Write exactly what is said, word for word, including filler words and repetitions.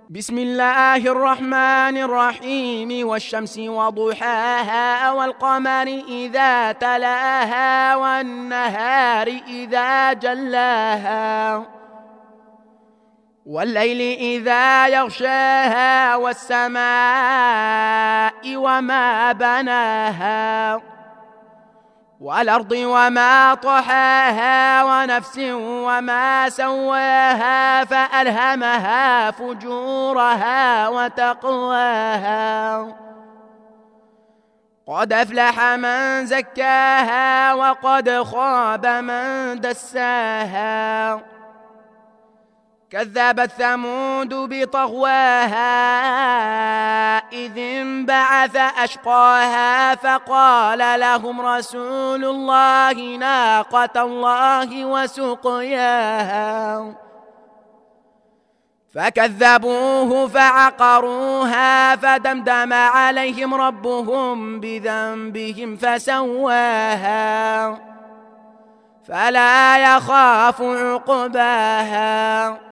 بسم الله الرحمن الرحيم والشمس وضحاها والقمر إذا تلاها والنهار إذا جلاها والليل إذا يغشاها والسماء وما بناها والأرض وما طحاها ونفس وما سواها فألهمها فجورها وتقواها قد أفلح من زكاها وقد خاب من دساها كذبت ثمود بطغواها إذ انبعث أشقاها فقال لهم رسول الله ناقة الله وسقياها فكذبوه فعقروها فدمدم عليهم ربهم بذنبهم فسواها فلا يخاف عقباها.